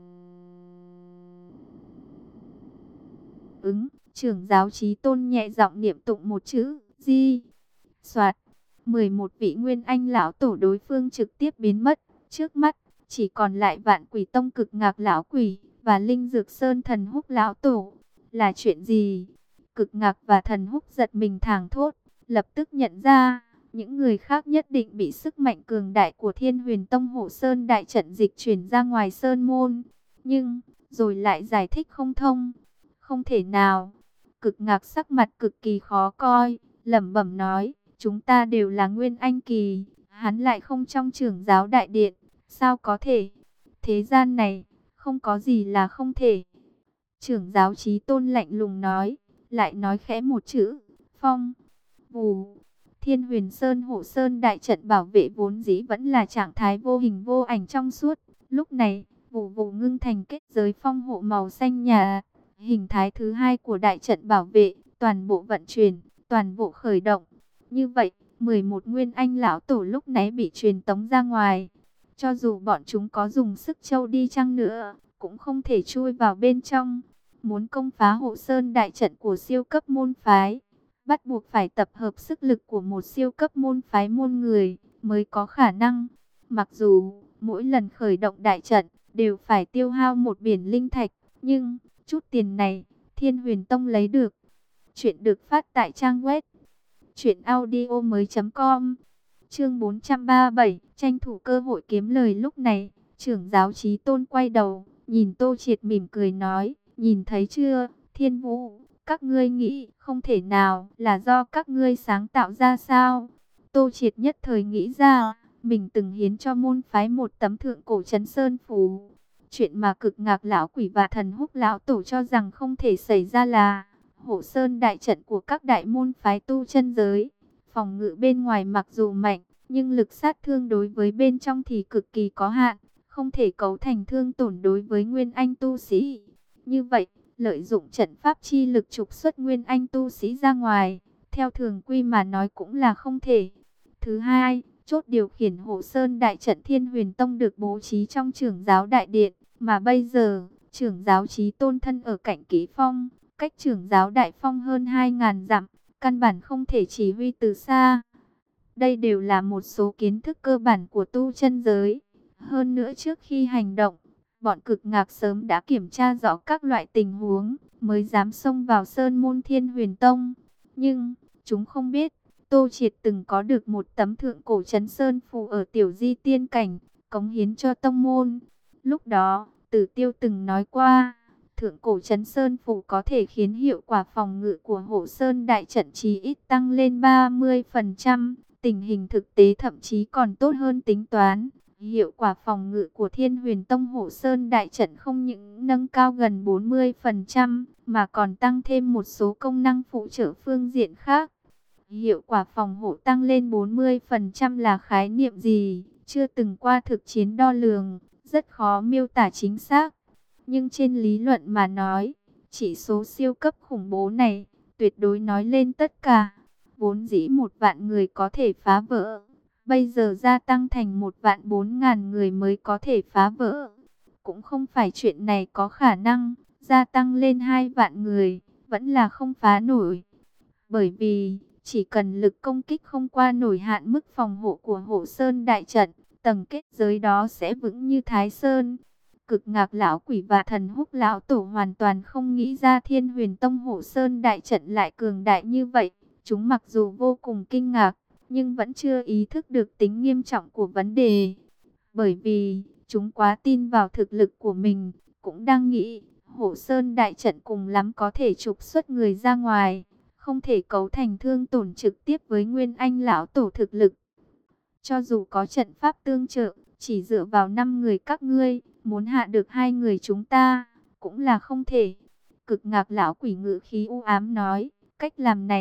ứng, trưởng giáo Chí Tôn nhẹ giọng niệm tụng một chữ, di. Soạt, mười một vị nguyên anh lão tổ đối phương trực tiếp biến mất, trước mắt chỉ còn lại Vạn Quỷ Tông Cực Ngạc lão quỷ và Linh Dược Sơn Thần Húc lão tổ. Là chuyện gì? Cực Ngạc và Thần Húc giật mình thảng thốt, lập tức nhận ra, những người khác nhất định bị sức mạnh cường đại của Thiên Huyền Tông Hộ Sơn đại trận dịch chuyển ra ngoài sơn môn, nhưng rồi lại giải thích không thông. Không thể nào. Cực Ngạc sắc mặt cực kỳ khó coi, lẩm bẩm nói, chúng ta đều là nguyên anh kỳ, hắn lại không trong trưởng giáo đại điện, sao có thể? Thế gian này, không có gì là không thể. Trưởng giáo Chí Tôn lạnh lùng nói, lại nói khẽ một chữ, phong. Vù. Thiên Huyền Sơn Hộ Sơn đại trận bảo vệ vốn dĩ vẫn là trạng thái vô hình vô ảnh trong suốt. Lúc này, vù vù ngưng thành kết giới phong hộ màu xanh nhà. Hình thái thứ hai của đại trận bảo vệ, toàn bộ vận chuyển, toàn bộ khởi động. Như vậy, mười một nguyên anh lão tổ lúc nãy bị truyền tống ra ngoài. Cho dù bọn chúng có dùng sức châu đi chăng nữa, cũng không thể chui vào bên trong. Muốn công phá Hộ Sơn đại trận của siêu cấp môn phái, bắt buộc phải tập hợp sức lực của một siêu cấp môn phái môn người mới có khả năng. Mặc dù mỗi lần khởi động đại trận đều phải tiêu hao một biển linh thạch, nhưng chút tiền này Thiên Huyền Tông lấy được. Chuyện được phát tại trang web truyện audio mới chấm com. Chương bốn trăm ba mươi bảy, tranh thủ cơ hội kiếm lời. Lúc này, trưởng giáo Chí Tôn quay đầu, nhìn Tô Triệt mỉm cười nói, nhìn thấy chưa, Thiên Vũ, các ngươi nghĩ không thể nào là do các ngươi sáng tạo ra sao? Tô Triệt nhất thời nghĩ ra, mình từng hiến cho môn phái một tấm thượng cổ trấn sơn phù. Chuyện mà Cực Ngạc lão quỷ và Thần Húc lão tổ cho rằng không thể xảy ra là Hộ Sơn đại trận của các đại môn phái tu chân giới. Phòng ngự bên ngoài mặc dù mạnh, nhưng lực sát thương đối với bên trong thì cực kỳ có hạn, không thể cấu thành thương tổn đối với nguyên anh tu sĩ. Như vậy, lợi dụng trận pháp chi lực trục xuất nguyên anh tu sĩ ra ngoài, theo thường quy mà nói cũng là không thể. Thứ hai, chốt điều khiển Hộ Sơn đại trận Thiên Huyền Tông được bố trí trong trưởng giáo đại điện, mà bây giờ, trưởng giáo Chí Tôn thân ở cạnh Kỷ Phong, cách trưởng giáo Đại Phong hơn hai ngàn dặm, căn bản không thể chỉ huy từ xa. Đây đều là một số kiến thức cơ bản của tu chân giới. Hơn nữa trước khi hành động, bọn Cực Ngạc sớm đã kiểm tra rõ các loại tình huống, mới dám xông vào sơn môn Thiên Huyền Tông. Nhưng, chúng không biết, Tô Triệt từng có được một tấm thượng cổ trấn sơn phù ở tiểu di tiên cảnh, cống hiến cho tông môn. Lúc đó, Tử Tiêu từng nói qua, thượng cổ trấn sơn phù có thể khiến hiệu quả phòng ngự của Hộ Sơn đại trận chí ít tăng lên ba mươi phần trăm, tình hình thực tế thậm chí còn tốt hơn tính toán. Hiệu quả phòng ngự của Thiên Huyền Tông Hộ Sơn đại trận không những nâng cao gần bốn mươi phần trăm, mà còn tăng thêm một số công năng phụ trợ phương diện khác. Hiệu quả phòng hộ tăng lên bốn mươi phần trăm là khái niệm gì? Chưa từng qua thực chiến đo lường, rất khó miêu tả chính xác. Nhưng trên lý luận mà nói, chỉ số siêu cấp khủng bố này, tuyệt đối nói lên tất cả. Vốn dĩ một vạn người có thể phá vỡ, bây giờ gia tăng thành một vạn bốn ngàn người mới có thể phá vỡ. Cũng không phải chuyện này có khả năng, gia tăng lên hai vạn người, vẫn là không phá nổi. Bởi vì, chỉ cần lực công kích không qua nổi hạn mức phòng hộ của Hộ Sơn đại trận, tầng kết giới đó sẽ vững như Thái Sơn. Cực Ngạc lão quỷ và Thần Húc lão tổ hoàn toàn không nghĩ ra Thiên Huyền Tông Hộ Sơn đại trận lại cường đại như vậy. Chúng mặc dù vô cùng kinh ngạc, nhưng vẫn chưa ý thức được tính nghiêm trọng của vấn đề. Bởi vì, chúng quá tin vào thực lực của mình, cũng đang nghĩ, Hộ Sơn đại trận cùng lắm có thể trục xuất người ra ngoài, không thể cấu thành thương tổn trực tiếp với Nguyên Anh lão tổ thực lực. Cho dù có trận pháp tương trợ, chỉ dựa vào năm người các ngươi, muốn hạ được hai người chúng ta, cũng là không thể. Cực Ngạc lão quỷ ngữ khí u ám nói, cách làm này,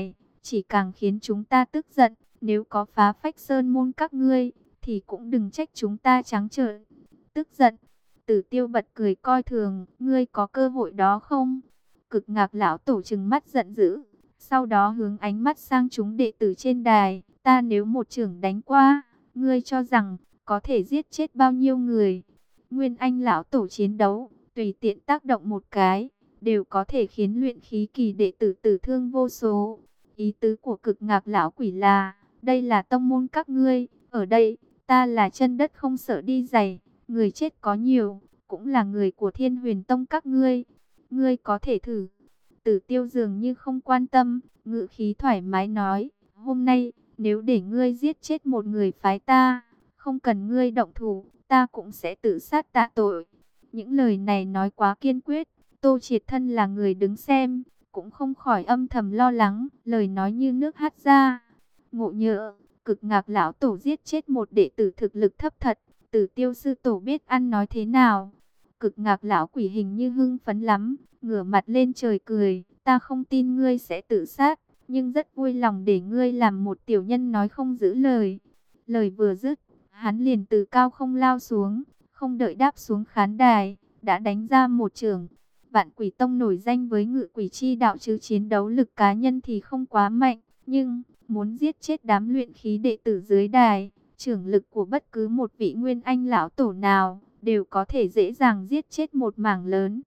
chỉ càng khiến chúng ta tức giận. Nếu có phá phách sơn môn các ngươi, thì cũng đừng trách chúng ta trắng trợn. Tức giận, Tử Tiêu bật cười coi thường, ngươi có cơ hội đó không? Cực Ngạc lão tổ trừng mắt giận dữ, sau đó hướng ánh mắt sang chúng đệ tử trên đài, ta nếu một chưởng đánh qua, ngươi cho rằng có thể giết chết bao nhiêu người? Nguyên Anh lão tổ chiến đấu, tùy tiện tác động một cái, đều có thể khiến luyện khí kỳ đệ tử tử thương vô số. Ý tứ của Cực Ngạc lão quỷ là, đây là tông môn các ngươi, ở đây, ta là chân đất không sợ đi giày, người chết có nhiều, cũng là người của Thiên Huyền Tông các ngươi, ngươi có thể thử. Tử Tiêu dường như không quan tâm, ngữ khí thoải mái nói, hôm nay, nếu để ngươi giết chết một người phái ta, không cần ngươi động thủ, ta cũng sẽ tự sát tạ tội. Những lời này nói quá kiên quyết, Tô Triệt thân là người đứng xem, cũng không khỏi âm thầm lo lắng, lời nói như nước hắt ra. Ngộ nhỡ, Cực Ngạc lão tổ giết chết một đệ tử thực lực thấp thật, Tử Tiêu sư tổ biết ăn nói thế nào? Cực Ngạc lão quỷ hình như hưng phấn lắm, ngửa mặt lên trời cười, ta không tin ngươi sẽ tự sát, nhưng rất vui lòng để ngươi làm một tiểu nhân nói không giữ lời. Lời vừa dứt, hắn liền từ cao không lao xuống, không đợi đáp xuống khán đài, đã đánh ra một chưởng. Vạn Quỷ Tông nổi danh với ngự quỷ chi đạo chứ chiến đấu lực cá nhân thì không quá mạnh, nhưng muốn giết chết đám luyện khí đệ tử dưới đài, chưởng lực của bất cứ một vị Nguyên Anh lão tổ nào đều có thể dễ dàng giết chết một mảng lớn.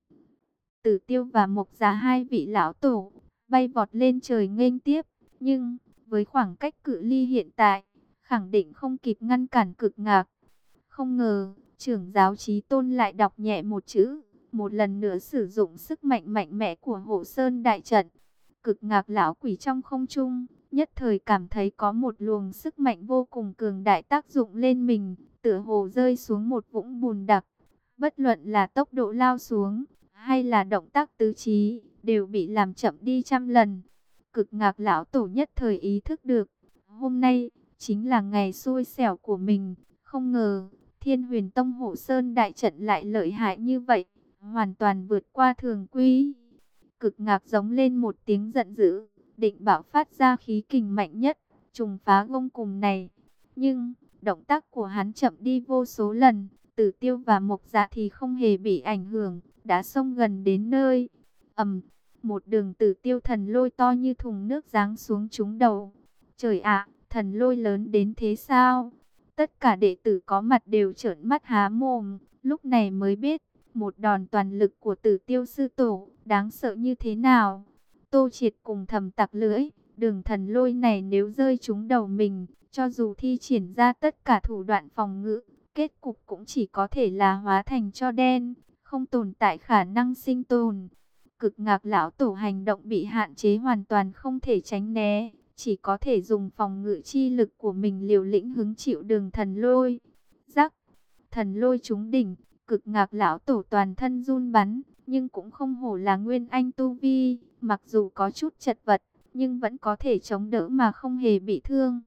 Tử Tiêu và Mộc Giá hai vị lão tổ bay vọt lên trời nghênh tiếp, nhưng với khoảng cách cự ly hiện tại, khẳng định không kịp ngăn cản Cực Ngạc. Không ngờ, trưởng giáo Chí Tôn lại đọc nhẹ một chữ, một lần nữa sử dụng sức mạnh mạnh mẽ của Hộ Sơn đại trận. Cực Ngạc lão quỷ trong không trung, nhất thời cảm thấy có một luồng sức mạnh vô cùng cường đại tác dụng lên mình, tựa hồ rơi xuống một vũng bùn đặc. Bất luận là tốc độ lao xuống, hay là động tác tứ trí, đều bị làm chậm đi trăm lần. Cực Ngạc lão tổ nhất thời ý thức được, hôm nay chính là ngày xui xẻo của mình. Không ngờ, Thiên Huyền Tông Hộ Sơn đại trận lại lợi hại như vậy, hoàn toàn vượt qua thường quy. Cực Ngạc giống lên một tiếng giận dữ, định bạo phát ra khí kình mạnh nhất, trùng phá gông cùm này. Nhưng, động tác của hắn chậm đi vô số lần, Tử Tiêu và Mộc Dạ thì không hề bị ảnh hưởng, đã xông gần đến nơi. Ầm, một đường Tử Tiêu thần lôi to như thùng nước giáng xuống trúng đầu. Trời ạ, thần lôi lớn đến thế sao? Tất cả đệ tử có mặt đều trợn mắt há mồm, lúc này mới biết, một đòn toàn lực của Tử Tiêu sư tổ, đáng sợ như thế nào. Tô Triệt cùng thầm tặc lưỡi, đường thần lôi này nếu rơi trúng đầu mình, cho dù thi triển ra tất cả thủ đoạn phòng ngự, kết cục cũng chỉ có thể là hóa thành tro đen, không tồn tại khả năng sinh tồn. Cực Ngạc lão tổ hành động bị hạn chế hoàn toàn không thể tránh né, chỉ có thể dùng phòng ngự chi lực của mình liều lĩnh hứng chịu đường thần lôi. Rắc, thần lôi trúng đỉnh, Cực Ngạc lão tổ toàn thân run bắn, nhưng cũng không hổ là Nguyên Anh tu vi, mặc dù có chút chật vật, nhưng vẫn có thể chống đỡ mà không hề bị thương.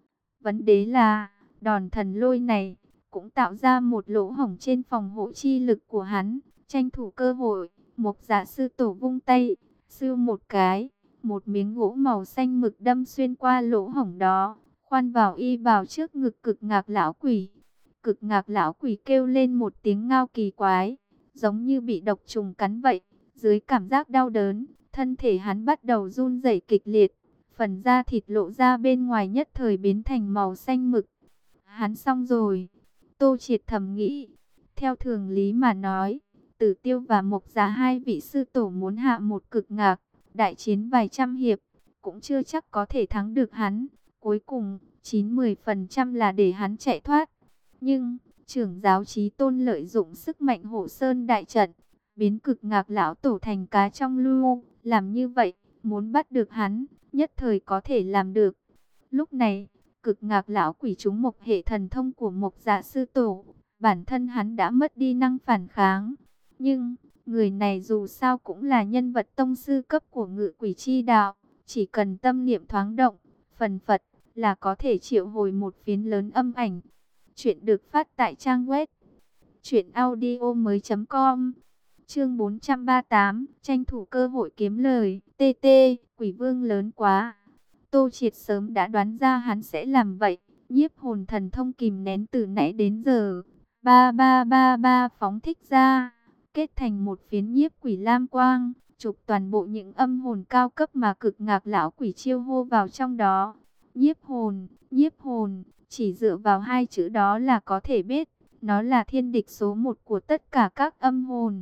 Vấn đề là, đòn thần lôi này cũng tạo ra một lỗ hổng trên phòng hộ chi lực của hắn. Tranh thủ cơ hội, Mộc Dạ sư tổ vung tay, sưu một cái, một miếng gỗ màu xanh mực đâm xuyên qua lỗ hổng đó, khoan vào y bào trước ngực Cực Ngạc lão quỷ. Cực Ngạc lão quỷ kêu lên một tiếng ngao kỳ quái, giống như bị độc trùng cắn vậy. Dưới cảm giác đau đớn, thân thể hắn bắt đầu run rẩy kịch liệt, phần da thịt lộ ra bên ngoài nhất thời biến thành màu xanh mực. Hắn xong rồi, Tô Triệt thầm nghĩ. Theo thường lý mà nói, Tử Tiêu và Mộc Giá hai vị sư tổ muốn hạ một Cực Ngạc, đại chiến vài trăm hiệp, cũng chưa chắc có thể thắng được hắn. Cuối cùng, chín mười phần trăm là để hắn chạy thoát. Nhưng, trưởng giáo Chí Tôn lợi dụng sức mạnh Hộ Sơn đại trận, biến Cực Ngạc lão tổ thành cá trong lu, làm như vậy, muốn bắt được hắn, nhất thời có thể làm được. Lúc này, Cực Ngạc lão quỷ trúng một hệ thần thông của Mộc Dạ sư tổ, bản thân hắn đã mất đi năng phản kháng. Nhưng, người này dù sao cũng là nhân vật tông sư cấp của ngự quỷ chi đạo, chỉ cần tâm niệm thoáng động, phần phật là có thể triệu hồi một phiến lớn âm ảnh. Chuyện được phát tại trang web truyện audio mới chấm com. Chương bốn trăm ba mươi tám, tranh thủ cơ hội kiếm lời. tê tê, quỷ vương lớn quá. Tô Triệt sớm đã đoán ra hắn sẽ làm vậy. Nhiếp hồn thần thông kìm nén từ nãy đến giờ, ba ba ba ba phóng thích ra, kết thành một phiến nhiếp quỷ lam quang, chụp toàn bộ những âm hồn cao cấp mà Cực Ngạc lão quỷ chiêu hô vào trong đó. Nhiếp hồn, nhiếp hồn, chỉ dựa vào hai chữ đó là có thể biết, nó là thiên địch số một của tất cả các âm hồn.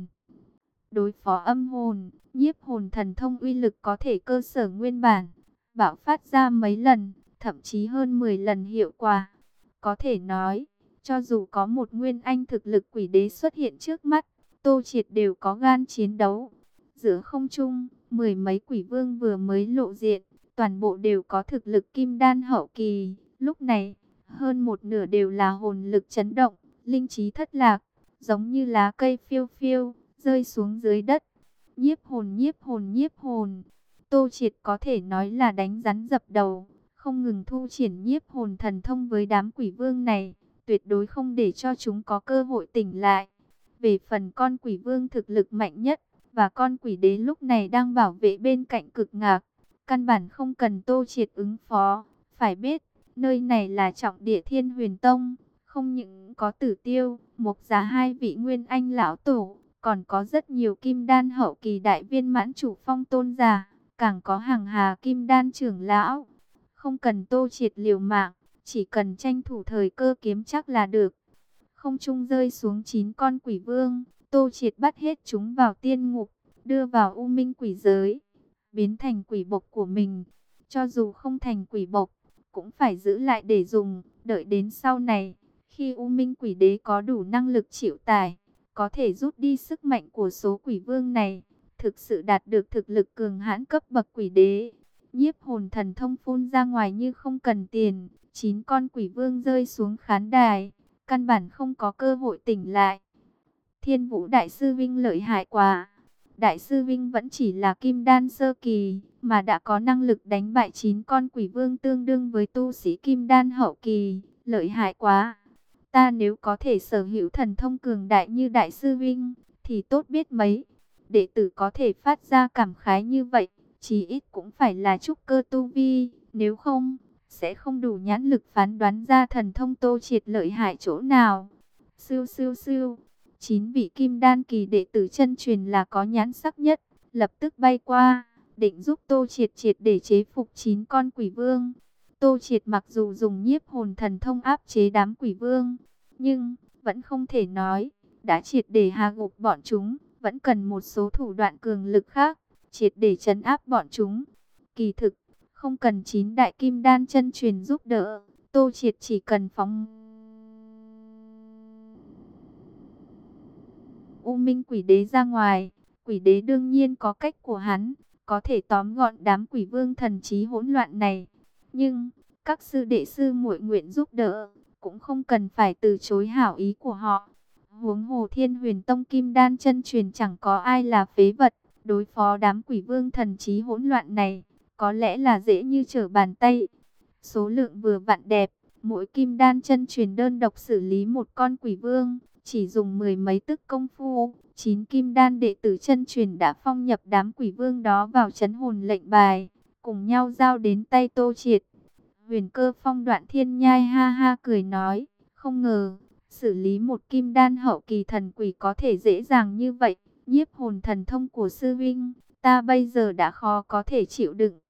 Đối phó âm hồn, nhiếp hồn thần thông uy lực có thể cơ sở nguyên bản, bạo phát ra mấy lần, thậm chí hơn mười lần hiệu quả. Có thể nói, cho dù có một nguyên anh thực lực quỷ đế xuất hiện trước mắt, Tô Triệt đều có gan chiến đấu. Giữa không trung, mười mấy quỷ vương vừa mới lộ diện, toàn bộ đều có thực lực kim đan hậu kỳ. Lúc này, hơn một nửa đều là hồn lực chấn động, linh trí thất lạc, giống như lá cây phiêu phiêu, rơi xuống dưới đất. Nhiếp hồn, nhiếp hồn, nhiếp hồn. Tô Triệt có thể nói là đánh rắn dập đầu, không ngừng thu triển nhiếp hồn thần thông với đám quỷ vương này, tuyệt đối không để cho chúng có cơ hội tỉnh lại. Về phần con quỷ vương thực lực mạnh nhất, và con quỷ đế lúc này đang bảo vệ bên cạnh Cực Ngạc, căn bản không cần Tô Triệt ứng phó. Phải biết, nơi này là trọng địa Thiên Huyền Tông, không những có Tử Tiêu, Mộc Giá hai vị nguyên anh lão tổ, còn có rất nhiều kim đan hậu kỳ đại viên mãn chủ phong tôn giả, càng có hàng hà kim đan trưởng lão. Không cần Tô Triệt liều mạng, chỉ cần tranh thủ thời cơ kiếm chắc là được. Không trung rơi xuống chín con quỷ vương, Tô Triệt bắt hết chúng vào tiên ngục, đưa vào u minh quỷ giới, biến thành quỷ bộc của mình. Cho dù không thành quỷ bộc, cũng phải giữ lại để dùng, đợi đến sau này, khi u minh quỷ đế có đủ năng lực chịu tải, có thể rút đi sức mạnh của số quỷ vương này, thực sự đạt được thực lực cường hãn cấp bậc quỷ đế. Nhiếp hồn thần thông phun ra ngoài như không cần tiền, chín con quỷ vương rơi xuống khán đài, căn bản không có cơ hội tỉnh lại. Thiên Vũ Đại sư Vinh lợi hại quá. Đại sư Vinh vẫn chỉ là kim đan sơ kỳ, mà đã có năng lực đánh bại chín con quỷ vương tương đương với tu sĩ kim đan hậu kỳ, lợi hại quá. Ta nếu có thể sở hữu thần thông cường đại như Đại sư Vinh, thì tốt biết mấy. Đệ tử có thể phát ra cảm khái như vậy, chí ít cũng phải là trúc cơ tu vi, nếu không, sẽ không đủ nhãn lực phán đoán ra thần thông Tô Triệt lợi hại chỗ nào. Siêu siêu siêu, chín vị kim đan kỳ đệ tử chân truyền là có nhãn sắc nhất, lập tức bay qua, định giúp Tô Triệt triệt để chế phục chín con quỷ vương. Tô Triệt mặc dù dùng nhiếp hồn thần thông áp chế đám quỷ vương, nhưng vẫn không thể nói đã triệt để hạ gục bọn chúng, vẫn cần một số thủ đoạn cường lực khác, triệt để trấn áp bọn chúng. Kỳ thực, không cần chín đại kim đan chân truyền giúp đỡ, Tô Triệt chỉ cần phóng U Minh quỷ đế ra ngoài. Quỷ đế đương nhiên có cách của hắn, có thể tóm gọn đám quỷ vương thần trí hỗn loạn này. Nhưng, các sư đệ sư muội nguyện giúp đỡ, cũng không cần phải từ chối hảo ý của họ. Huống hồ Thiên Huyền Tông kim đan chân truyền chẳng có ai là phế vật, đối phó đám quỷ vương thần trí hỗn loạn này, có lẽ là dễ như trở bàn tay. Số lượng vừa vặn đẹp, mỗi kim đan chân truyền đơn độc xử lý một con quỷ vương, chỉ dùng mười mấy tức công phu, chín kim đan đệ tử chân truyền đã phong nhập đám quỷ vương đó vào trấn hồn lệnh bài, cùng nhau giao đến tay Tô Triệt. Huyền Cơ Phong Đoạn Thiên Nhai ha ha cười nói, không ngờ, xử lý một kim đan hậu kỳ thần quỷ có thể dễ dàng như vậy. Nhiếp hồn thần thông của sư vinh, ta bây giờ đã khó có thể chịu đựng.